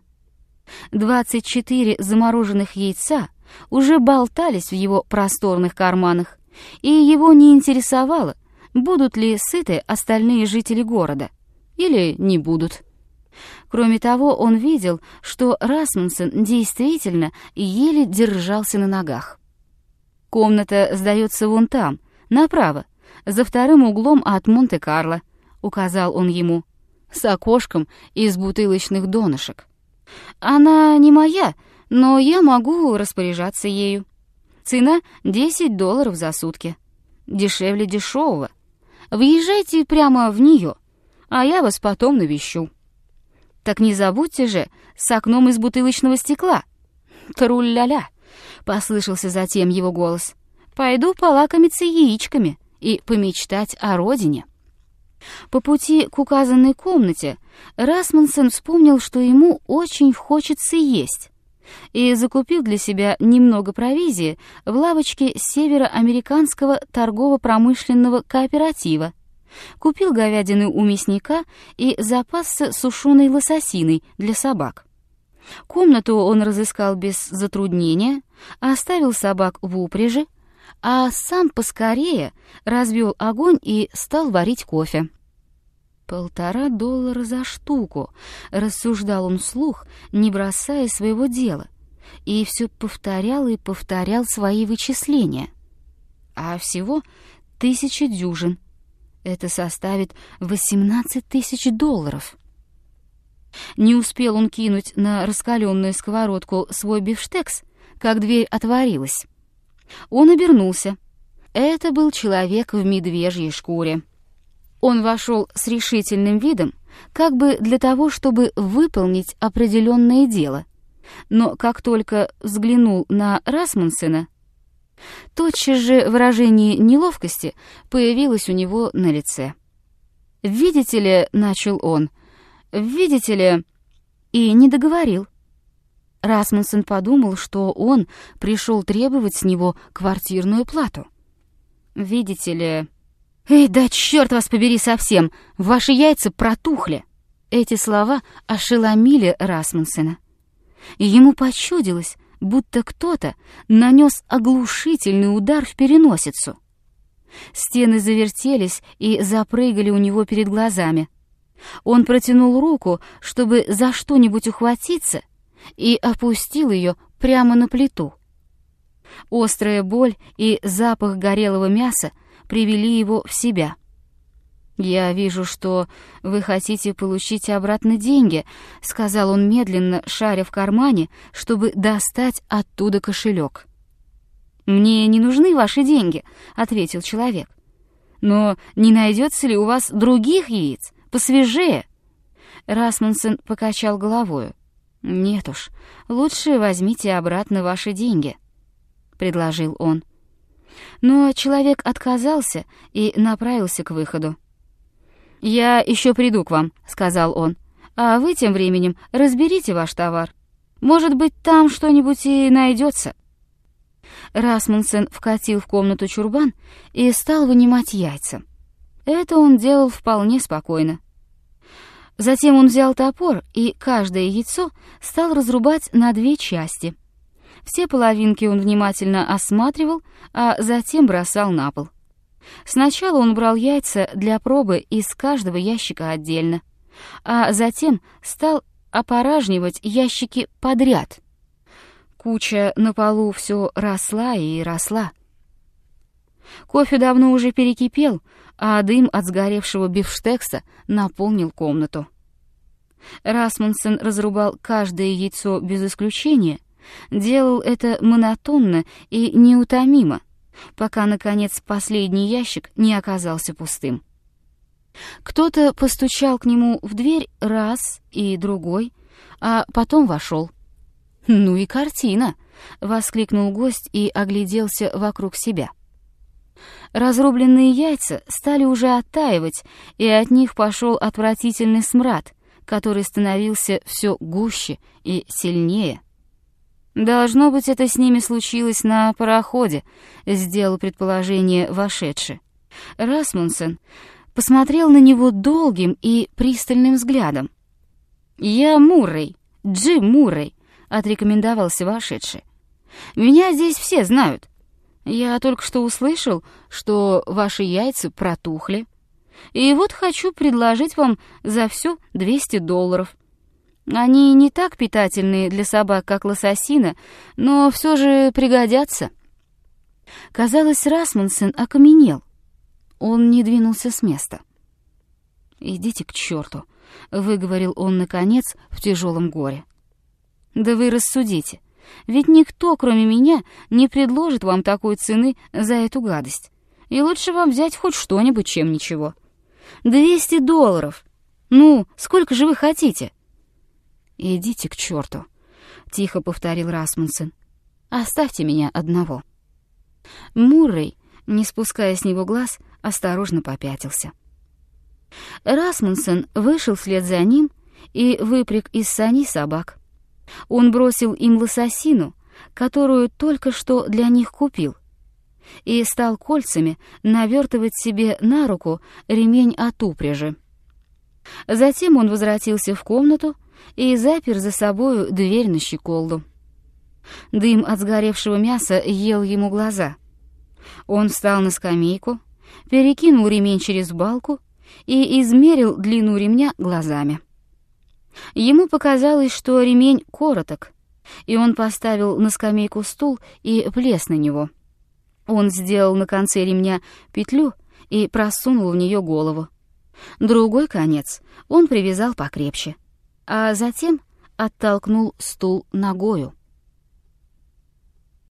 24 замороженных яйца уже болтались в его просторных карманах, и его не интересовало, будут ли сыты остальные жители города или не будут. Кроме того, он видел, что Расмунсен действительно еле держался на ногах. «Комната сдается вон там, направо, за вторым углом от Монте-Карло», — указал он ему, — «с окошком из бутылочных донышек. Она не моя, но я могу распоряжаться ею. Цена $10 за сутки. Дешевле дешевого. Въезжайте прямо в нее, а я вас потом навещу. Так не забудьте же, с окном из бутылочного стекла. Тру-ля-ля, — послышался затем его голос. «Пойду полакомиться яичками и помечтать о родине». По пути к указанной комнате Расмунсен вспомнил, что ему очень хочется есть, и закупил для себя немного провизии в лавочке североамериканского торгово-промышленного кооператива, купил говядины у мясника и запасся сушеной лососиной для собак. Комнату он разыскал без затруднения, оставил собак в упряжи, а сам поскорее развел огонь и стал варить кофе. $1,5 за штуку, рассуждал он вслух, не бросая своего дела, и все повторял и повторял свои вычисления. А всего 1000 дюжин. Это составит $18 000. Не успел он кинуть на раскаленную сковородку свой бифштекс, как дверь отворилась. Он обернулся. Это был человек в медвежьей шкуре. Он вошел с решительным видом, как бы для того, чтобы выполнить определенное дело. Но как только взглянул на Расмунсена, тотчас же выражение неловкости появилось у него на лице. «Видите ли», — начал он, — «видите ли...» и не договорил. Расмунсен подумал, что он пришел требовать с него квартирную плату. «Видите ли...» «Эй, да черт вас побери совсем! Ваши яйца протухли!» Эти слова ошеломили Расмунсена. Ему почудилось, будто кто-то нанес оглушительный удар в переносицу. Стены завертелись и запрыгали у него перед глазами. Он протянул руку, чтобы за что-нибудь ухватиться, и опустил ее прямо на плиту. Острая боль и запах горелого мяса привели его в себя. «Я вижу, что вы хотите получить обратно деньги», — сказал он медленно, шаря в кармане, чтобы достать оттуда кошелек. «Мне не нужны ваши деньги», — ответил человек. «Но не найдется ли у вас других яиц, посвежее?» Расмунсен покачал головою. «Нет уж, лучше возьмите обратно ваши деньги», — предложил он. Но человек отказался и направился к выходу. «Я еще приду к вам», — сказал он, — «а вы тем временем разберите ваш товар. Может быть, там что-нибудь и найдется». Расмунсен вкатил в комнату чурбан и стал вынимать яйца. Это он делал вполне спокойно. Затем он взял топор и каждое яйцо стал разрубать на 2 части. Все половинки он внимательно осматривал, а затем бросал на пол. Сначала он брал яйца для пробы из каждого ящика отдельно, а затем стал опоражнивать ящики подряд. Куча на полу все росла и росла. Кофе давно уже перекипел, а дым от сгоревшего бифштекса наполнил комнату. Расмунсен разрубал каждое яйцо без исключения, делал это монотонно и неутомимо, пока, наконец, последний ящик не оказался пустым. Кто-то постучал к нему в дверь раз и другой, а потом вошел. «Ну и картина!» — воскликнул гость и огляделся вокруг себя. Разрубленные яйца стали уже оттаивать, и от них пошел отвратительный смрад, который становился все гуще и сильнее. «Должно быть, это с ними случилось на пароходе», — сделал предположение вошедший. Расмунсен посмотрел на него долгим и пристальным взглядом. «Я Муррей, Джим Муррей», — отрекомендовался вошедший. «Меня здесь все знают. Я только что услышал, что ваши яйца протухли, и вот хочу предложить вам за все $200. Они не так питательные для собак, как лососина, но все же пригодятся». Казалось, Расмунсен окаменел. Он не двинулся с места. «Идите к черту», — выговорил он, наконец, в тяжелом горе. «Да вы рассудите, ведь никто, кроме меня, не предложит вам такой цены за эту гадость. И лучше вам взять хоть что-нибудь, чем ничего. $200! Ну, сколько же вы хотите?» «Идите к черту», — тихо повторил Расмунсен. Оставьте меня одного». Муррей, не спуская с него глаз, осторожно попятился. Расмунсен вышел вслед за ним и выпряг из сани собак. Он бросил им лососину, которую только что для них купил, и стал кольцами навертывать себе на руку ремень от упряжи. Затем он возвратился в комнату и запер за собою дверь на щеколду. Дым от сгоревшего мяса ел ему глаза. Он встал на скамейку, перекинул ремень через балку и измерил длину ремня глазами. Ему показалось, что ремень короток, и он поставил на скамейку стул и влез на него. Он сделал на конце ремня петлю и просунул в нее голову. Другой конец он привязал покрепче, а затем оттолкнул стул ногою.